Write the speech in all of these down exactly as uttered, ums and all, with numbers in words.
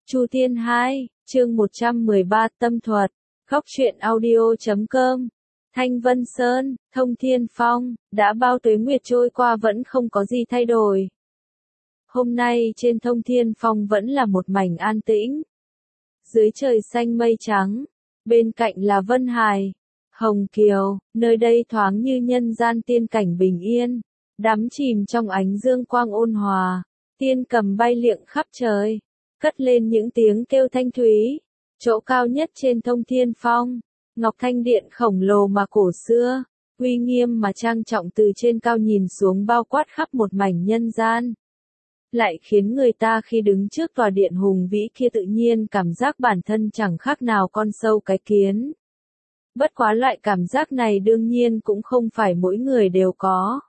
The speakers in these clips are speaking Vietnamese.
Chu Thiên hai, chương một trăm mười ba Tâm thuật, góc truyện audio chấm com. Thanh Vân Sơn, Thông Thiên Phong, đã bao tuế nguyệt trôi qua vẫn không có gì thay đổi. Hôm nay trên Thông Thiên Phong vẫn là một mảnh an tĩnh. Dưới trời xanh mây trắng, bên cạnh là Vân Hải, Hồng Kiều, nơi đây thoáng như nhân gian tiên cảnh bình yên, đắm chìm trong ánh dương quang ôn hòa, tiên cầm bay liệng khắp trời, cất lên những tiếng kêu thanh thúy. Chỗ cao nhất trên Thông Thiên Phong, Ngọc Thanh Điện khổng lồ mà cổ xưa, uy nghiêm mà trang trọng từ trên cao nhìn xuống bao quát khắp một mảnh nhân gian. Lại khiến người ta khi đứng trước tòa điện hùng vĩ kia tự nhiên cảm giác bản thân chẳng khác nào con sâu cái kiến. Bất quá loại cảm giác này đương nhiên cũng không phải mỗi người đều có.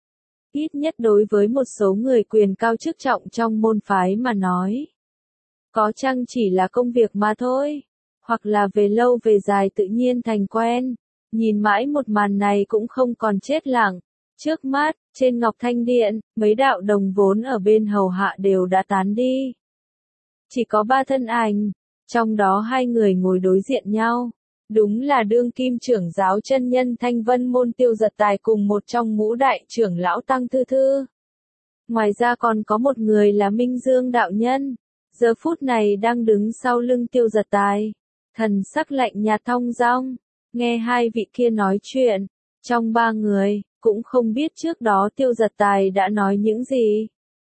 Ít nhất đối với một số người quyền cao chức trọng trong môn phái mà nói. Có chăng chỉ là công việc mà thôi, hoặc là về lâu về dài tự nhiên thành quen, nhìn mãi một màn này cũng không còn chết lặng. Trước mắt, trên Ngọc Thanh Điện, mấy đạo đồng vốn ở bên hầu hạ đều đã tán đi. Chỉ có ba thân ảnh, trong đó hai người ngồi đối diện nhau. Đúng là đương kim trưởng giáo chân nhân Thanh Vân Môn Tiêu Giật Tài cùng một trong ngũ đại trưởng lão Tăng Thư Thư. Ngoài ra còn có một người là Minh Dương đạo nhân, giờ phút này đang đứng sau lưng Tiêu Giật Tài, thần sắc lạnh nhạt thong dong, nghe hai vị kia nói chuyện. Trong ba người, cũng không biết trước đó Tiêu Giật Tài đã nói những gì.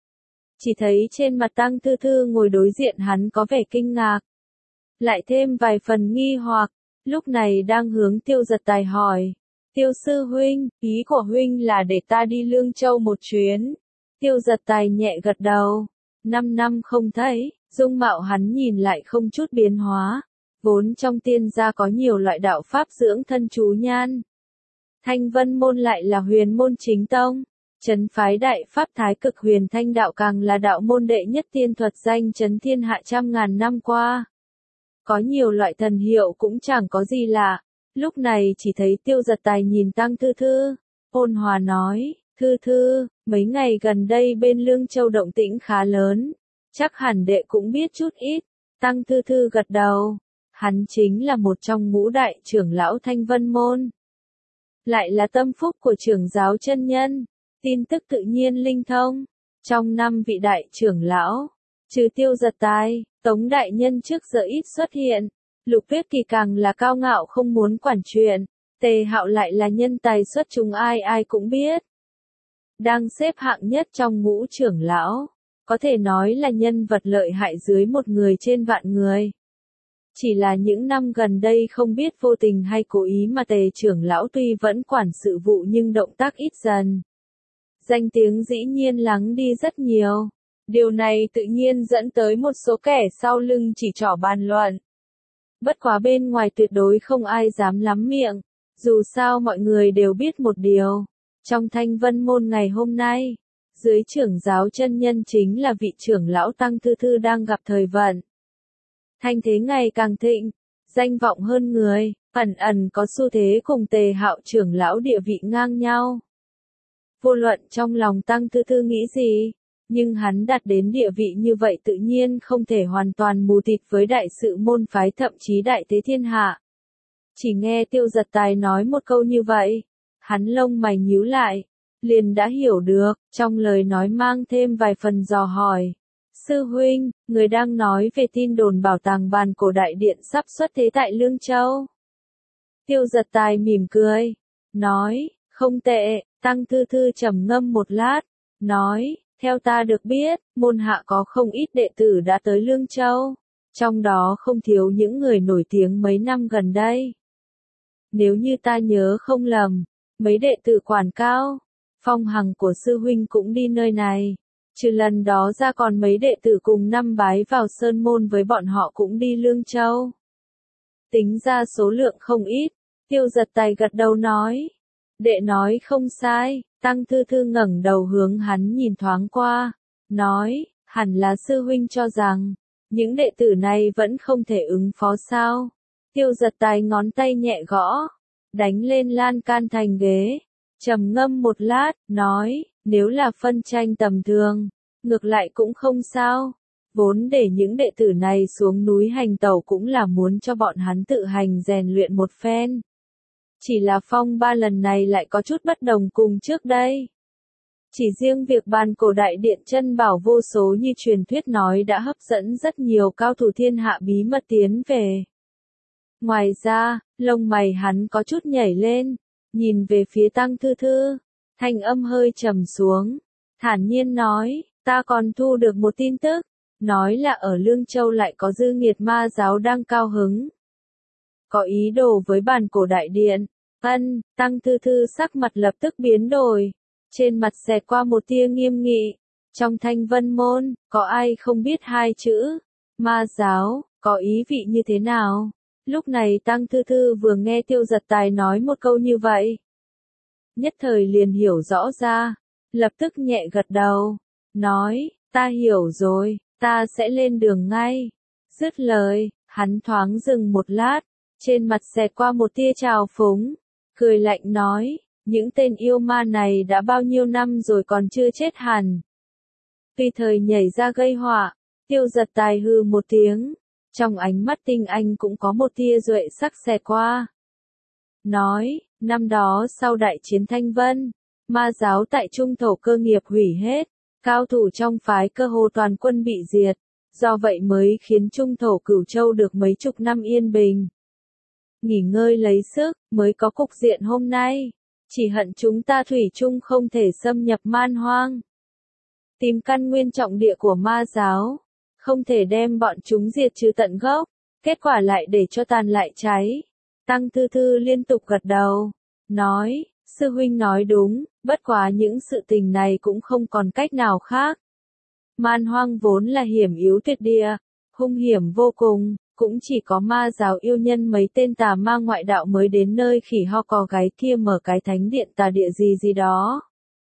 Chỉ thấy trên mặt Tăng Thư Thư ngồi đối diện hắn có vẻ kinh ngạc, lại thêm vài phần nghi hoặc, lúc này đang hướng Tiêu Giật Tài hỏi. Tiêu sư huynh, ý của huynh là để ta đi Lương Châu một chuyến. Tiêu Giật Tài nhẹ gật đầu. Năm năm không thấy, dung mạo hắn nhìn lại không chút biến hóa. Vốn trong tiên gia có nhiều loại đạo pháp dưỡng thân chú nhan. Thanh Vân Môn lại là huyền môn chính tông. Trấn phái đại pháp thái cực huyền thanh đạo càng là đạo môn đệ nhất tiên thuật danh chấn thiên hạ trăm ngàn năm qua. Có nhiều loại thần hiệu cũng chẳng có gì lạ. Lúc này chỉ thấy Tiêu Giật Tài nhìn Tăng Thư Thư, ôn hòa nói, Thư Thư, mấy ngày gần đây bên Lương Châu động tĩnh khá lớn, chắc hẳn đệ cũng biết chút ít. Tăng Thư Thư gật đầu, hắn chính là một trong ngũ đại trưởng lão Thanh Vân Môn. Lại là tâm phúc của trưởng giáo chân nhân, tin tức tự nhiên linh thông. Trong năm vị đại trưởng lão, trừ Tiêu Giật Tài, Tống đại nhân trước giờ ít xuất hiện, Lục Tuyết Kỳ càng là cao ngạo không muốn quản chuyện, Tề Hạo lại là nhân tài xuất chúng ai ai cũng biết. Đang xếp hạng nhất trong ngũ trưởng lão, có thể nói là nhân vật lợi hại dưới một người trên vạn người. Chỉ là những năm gần đây không biết vô tình hay cố ý mà Tề trưởng lão tuy vẫn quản sự vụ nhưng động tác ít dần. Danh tiếng dĩ nhiên lắng đi rất nhiều. Điều này tự nhiên dẫn tới một số kẻ sau lưng chỉ trỏ bàn luận. Bất quá bên ngoài tuyệt đối không ai dám lắm miệng, dù sao mọi người đều biết một điều. Trong Thanh Vân Môn ngày hôm nay, dưới trưởng giáo chân nhân chính là vị trưởng lão Tăng Thư Thư đang gặp thời vận. Thanh thế ngày càng thịnh, danh vọng hơn người, ẩn ẩn có xu thế cùng Tề Hạo trưởng lão địa vị ngang nhau. Vô luận trong lòng Tăng Thư Thư nghĩ gì, nhưng hắn đạt đến địa vị như vậy tự nhiên không thể hoàn toàn mù tịt với đại sự môn phái thậm chí đại thế thiên hạ. Chỉ nghe Tiêu Giật Tài nói một câu như vậy, hắn lông mày nhíu lại, liền đã hiểu được, trong lời nói mang thêm vài phần dò hỏi. Sư huynh, người đang nói về tin đồn bảo tàng bàn cổ đại điện sắp xuất thế tại Lương Châu. Tiêu Giật Tài mỉm cười, nói, không tệ. Tăng Thư Thư trầm ngâm một lát, nói, theo ta được biết, môn hạ có không ít đệ tử đã tới Lương Châu, trong đó không thiếu những người nổi tiếng mấy năm gần đây. Nếu như ta nhớ không lầm, mấy đệ tử Quản Cao, Phong Hằng của sư huynh cũng đi nơi này, trừ lần đó ra còn mấy đệ tử cùng năm bái vào Sơn Môn với bọn họ cũng đi Lương Châu. Tính ra số lượng không ít, Tiêu Giật Tài gật đầu nói. Đệ nói không sai. Tăng Thư Thư ngẩng đầu hướng hắn nhìn thoáng qua, nói, hẳn là sư huynh cho rằng, những đệ tử này vẫn không thể ứng phó sao. Tiêu Giật Tài ngón tay nhẹ gõ, đánh lên lan can thành ghế, trầm ngâm một lát, nói, nếu là phân tranh tầm thường, ngược lại cũng không sao. Vốn để những đệ tử này xuống núi hành tẩu cũng là muốn cho bọn hắn tự hành rèn luyện một phen. Chỉ là phong ba lần này lại có chút bất đồng cùng trước đây. Chỉ riêng việc bàn cổ đại điện chân bảo vô số như truyền thuyết nói đã hấp dẫn rất nhiều cao thủ thiên hạ bí mật tiến về. Ngoài ra, lông mày hắn có chút nhảy lên, nhìn về phía Tăng Thư Thư, thanh âm hơi trầm xuống, thản nhiên nói, ta còn thu được một tin tức, nói là ở Lương Châu lại có dư nghiệt ma giáo đang cao hứng. Có ý đồ với bàn cổ đại điện, ân, Tăng Thư Thư sắc mặt lập tức biến đổi, trên mặt xẹt qua một tia nghiêm nghị, trong Thanh Vân môn, có ai không biết hai chữ, ma giáo, có ý vị như thế nào? Lúc này Tăng Thư Thư vừa nghe Tiêu Giật Tài nói một câu như vậy. Nhất thời liền hiểu rõ ra, lập tức nhẹ gật đầu, nói, ta hiểu rồi, ta sẽ lên đường ngay. Dứt lời, hắn thoáng dừng một lát, trên mặt xẹt qua một tia trào phúng, cười lạnh nói, những tên yêu ma này đã bao nhiêu năm rồi còn chưa chết hẳn. Tùy thời nhảy ra gây họa, Tiêu Giật Tài hừ một tiếng, trong ánh mắt tinh anh cũng có một tia duệ sắc xẹt qua. Nói, năm đó sau đại chiến Thanh Vân, ma giáo tại Trung Thổ cơ nghiệp hủy hết, cao thủ trong phái cơ hồ toàn quân bị diệt, do vậy mới khiến Trung Thổ Cửu Châu được mấy chục năm yên bình. Nghỉ ngơi lấy sức, mới có cục diện hôm nay, chỉ hận chúng ta thủy chung không thể xâm nhập man hoang. Tìm căn nguyên trọng địa của ma giáo, không thể đem bọn chúng diệt trừ tận gốc, kết quả lại để cho tàn lại cháy. Tăng Thư Thư liên tục gật đầu, nói, sư huynh nói đúng, bất quá những sự tình này cũng không còn cách nào khác. Man hoang vốn là hiểm yếu tuyệt địa, hung hiểm vô cùng, cũng chỉ có ma giáo yêu nhân mấy tên tà ma ngoại đạo mới đến nơi khỉ ho cò gáy kia mở cái thánh điện tà địa gì gì đó.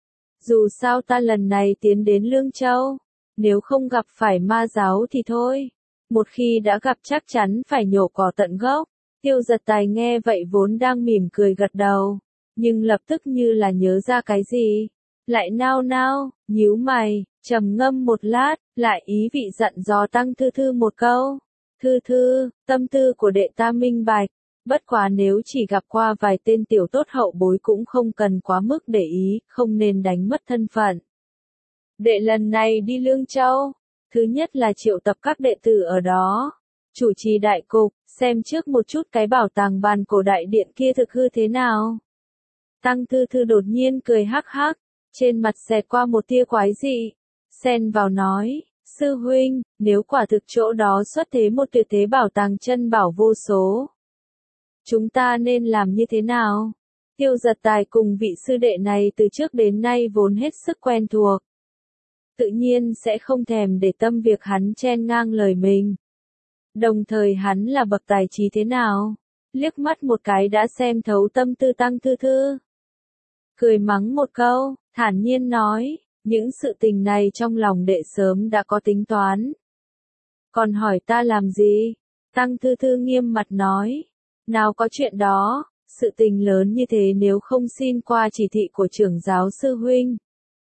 Dù sao ta lần này tiến đến Lương Châu, nếu không gặp phải ma giáo thì thôi, một khi đã gặp chắc chắn phải nhổ cỏ tận gốc. Tiêu Giật Tài nghe vậy vốn đang mỉm cười gật đầu, nhưng lập tức như là nhớ ra cái gì, lại nao nao, nhíu mày, trầm ngâm một lát, lại ý vị dặn dò Tăng Thư Thư một câu. Thư Thư, tâm tư của đệ ta minh bạch, bất quá nếu chỉ gặp qua vài tên tiểu tốt hậu bối cũng không cần quá mức để ý, không nên đánh mất thân phận. Đệ lần này đi Lương Châu, thứ nhất là triệu tập các đệ tử ở đó, chủ trì đại cục, xem trước một chút cái bảo tàng bàn cổ đại điện kia thực hư thế nào. Tăng Thư Thư đột nhiên cười hắc hắc, trên mặt xẹt qua một tia quái dị, xen vào nói, sư huynh, nếu quả thực chỗ đó xuất thế một tuyệt thế bảo tàng chân bảo vô số, chúng ta nên làm như thế nào? Tiêu Giật Tài cùng vị sư đệ này từ trước đến nay vốn hết sức quen thuộc, tự nhiên sẽ không thèm để tâm việc hắn chen ngang lời mình. Đồng thời hắn là bậc tài trí thế nào, liếc mắt một cái đã xem thấu tâm tư Tăng Thư Thư. Cười mắng một câu, thản nhiên nói, những sự tình này trong lòng đệ sớm đã có tính toán. Còn hỏi ta làm gì? Tăng Thư Thư nghiêm mặt nói, nào có chuyện đó, sự tình lớn như thế nếu không xin qua chỉ thị của trưởng giáo sư huynh,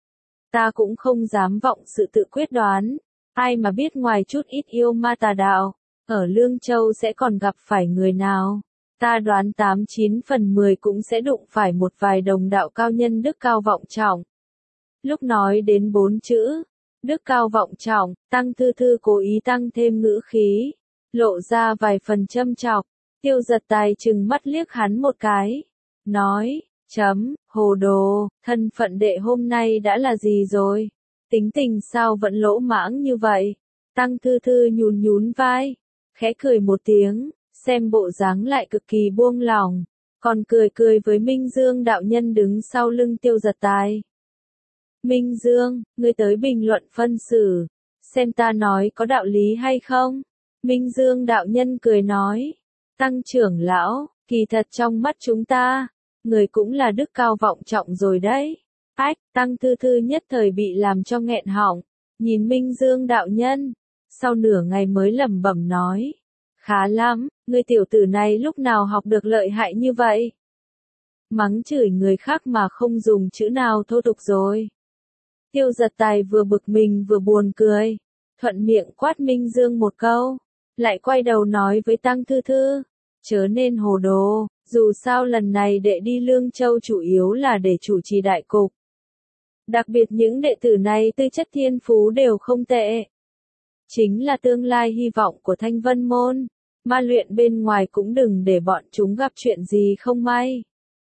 ta cũng không dám vọng sự tự quyết đoán, ai mà biết ngoài chút ít yêu ma tà đạo, ở Lương Châu sẽ còn gặp phải người nào, ta đoán tám chín phần mười cũng sẽ đụng phải một vài đồng đạo cao nhân đức cao vọng trọng. Lúc nói đến bốn chữ, đức cao vọng trọng, Tăng Thư Thư cố ý tăng thêm ngữ khí, lộ ra vài phần châm chọc. Tiêu Giật Tài trừng mắt liếc hắn một cái, nói, chấm, hồ đồ, thân phận đệ hôm nay đã là gì rồi? Tính tình sao vẫn lỗ mãng như vậy? Tăng Thư Thư nhún nhún vai, khẽ cười một tiếng, xem bộ dáng lại cực kỳ buông lỏng, còn cười cười với Minh Dương đạo nhân đứng sau lưng Tiêu Giật Tài. Minh Dương, ngươi tới bình luận phân xử, xem ta nói có đạo lý hay không? Minh Dương đạo nhân cười nói, Tăng trưởng lão, kỳ thật trong mắt chúng ta, người cũng là đức cao vọng trọng rồi đấy. Ách, Tăng Thư Thư nhất thời bị làm cho nghẹn họng, nhìn Minh Dương đạo nhân, sau nửa ngày mới lẩm bẩm nói, khá lắm, người tiểu tử này lúc nào học được lợi hại như vậy? Mắng chửi người khác mà không dùng chữ nào thô tục rồi. Tiêu Giật Tài vừa bực mình vừa buồn cười, thuận miệng quát Minh Dương một câu, lại quay đầu nói với Tăng Thư Thư, chớ nên hồ đồ, dù sao lần này đệ đi Lương Châu chủ yếu là để chủ trì đại cục. Đặc biệt những đệ tử này tư chất thiên phú đều không tệ. Chính là tương lai hy vọng của Thanh Vân Môn, ma luyện bên ngoài cũng đừng để bọn chúng gặp chuyện gì không may.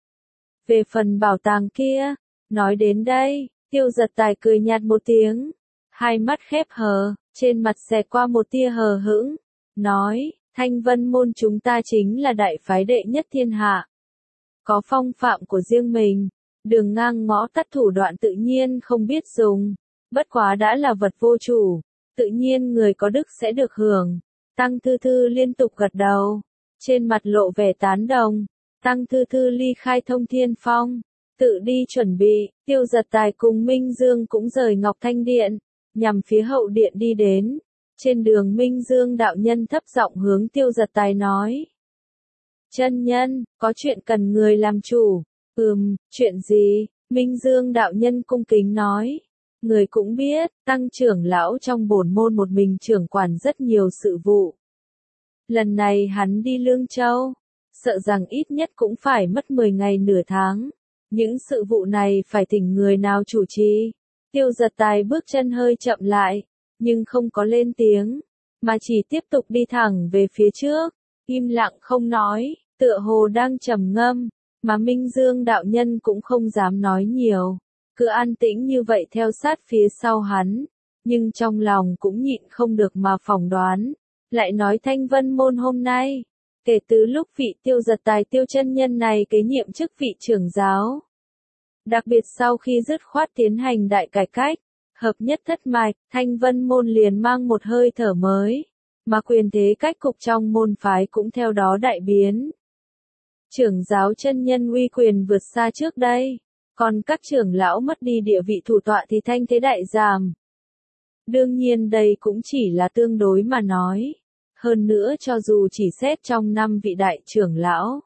Về phần bảo tàng kia, nói đến đây, Tiêu Giật Tài cười nhạt một tiếng, hai mắt khép hờ, trên mặt xẹt qua một tia hờ hững, nói, Thanh Vân Môn chúng ta chính là đại phái đệ nhất thiên hạ. Có phong phạm của riêng mình, đường ngang ngõ tắt thủ đoạn tự nhiên không biết dùng, bất quá đã là vật vô chủ, tự nhiên người có đức sẽ được hưởng. Tăng Thư Thư liên tục gật đầu, trên mặt lộ vẻ tán đồng. Tăng Thư Thư ly khai Thông Thiên Phong, tự đi chuẩn bị, Tiêu Giật Tài cùng Minh Dương cũng rời Ngọc Thanh Điện, nhằm phía hậu điện đi đến. Trên đường Minh Dương đạo nhân thấp giọng hướng Tiêu Giật Tài nói. Chân nhân, có chuyện cần người làm chủ. Ừm, chuyện gì? Minh Dương đạo nhân cung kính nói. Người cũng biết, Tăng trưởng lão trong bổn môn một mình trưởng quản rất nhiều sự vụ. Lần này hắn đi Lương Châu, sợ rằng ít nhất cũng phải mất mười ngày nửa tháng. Những sự vụ này phải thỉnh người nào chủ trì. Tiêu Giật Tài bước chân hơi chậm lại, nhưng không có lên tiếng, mà chỉ tiếp tục đi thẳng về phía trước, im lặng không nói, tựa hồ đang trầm ngâm, mà Minh Dương đạo nhân cũng không dám nói nhiều, cứ an tĩnh như vậy theo sát phía sau hắn, nhưng trong lòng cũng nhịn không được mà phỏng đoán, lại nói Thanh Vân Môn hôm nay, kể từ lúc vị Tiêu Giật Tài Tiêu chân nhân này kế nhiệm chức vị trưởng giáo, đặc biệt sau khi dứt khoát tiến hành đại cải cách, hợp nhất thất mạch, Thanh Vân Môn liền mang một hơi thở mới, mà quyền thế cách cục trong môn phái cũng theo đó đại biến. Trưởng giáo chân nhân uy quyền vượt xa trước đây, còn các trưởng lão mất đi địa vị thủ tọa thì thanh thế đại giảm. Đương nhiên đây cũng chỉ là tương đối mà nói, hơn nữa cho dù chỉ xét trong năm vị đại trưởng lão.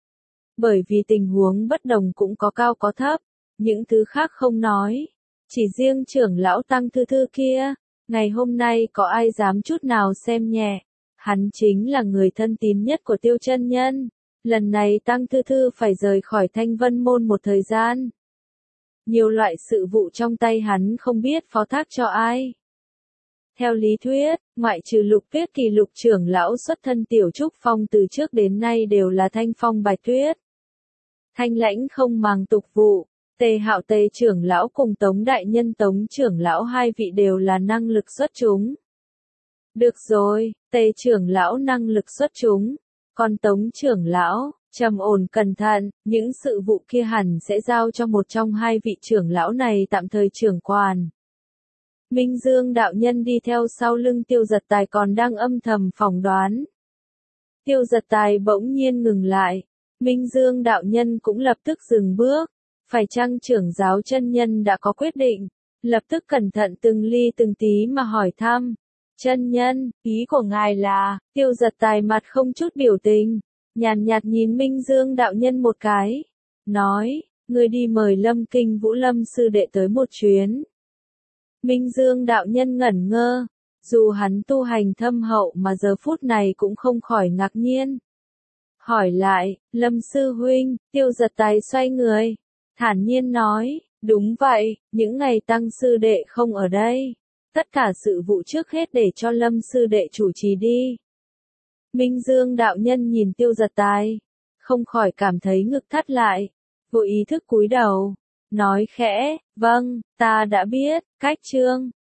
Bởi vì tình huống bất đồng cũng có cao có thấp, những thứ khác không nói. Chỉ riêng trưởng lão Tăng Thư Thư kia, ngày hôm nay có ai dám chút nào xem nhẹ, hắn chính là người thân tín nhất của Tiêu chân nhân, lần này Tăng Thư Thư phải rời khỏi Thanh Vân Môn một thời gian. Nhiều loại sự vụ trong tay hắn không biết phó thác cho ai. Theo lý thuyết, ngoại trừ Lục Tuyết Kỳ Lục trưởng lão xuất thân Tiểu Trúc Phong từ trước đến nay đều là Thanh Phong Bạch Tuyết. Thanh Lãnh không màng tục vụ. Tề Hạo Tề trưởng lão cùng Tống đại nhân Tống trưởng lão hai vị đều là năng lực xuất chúng. Được rồi, Tề trưởng lão năng lực xuất chúng, còn Tống trưởng lão, trầm ổn cẩn thận, những sự vụ kia hẳn sẽ giao cho một trong hai vị trưởng lão này tạm thời trưởng quản. Minh Dương đạo nhân đi theo sau lưng Tiêu Giật Tài còn đang âm thầm phỏng đoán. Tiêu Giật Tài bỗng nhiên ngừng lại, Minh Dương đạo nhân cũng lập tức dừng bước. Phải chăng trưởng giáo chân nhân đã có quyết định, lập tức cẩn thận từng ly từng tí mà hỏi thăm. Chân nhân, ý của ngài là, Tiêu Giật Tài mặt không chút biểu tình, nhàn nhạt nhìn Minh Dương đạo nhân một cái, nói, người đi mời Lâm Kinh Vũ Lâm sư đệ tới một chuyến. Minh Dương đạo nhân ngẩn ngơ, dù hắn tu hành thâm hậu mà giờ phút này cũng không khỏi ngạc nhiên. Hỏi lại, Lâm sư huynh, Tiêu Giật Tài xoay người. Thản nhiên nói, đúng vậy, những ngày Tăng sư đệ không ở đây, tất cả sự vụ trước hết để cho Lâm sư đệ chủ trì đi. Minh Dương đạo nhân nhìn Tiêu Giật Tài, không khỏi cảm thấy ngực thắt lại, vô ý thức cúi đầu, nói khẽ, vâng, ta đã biết, cách chương.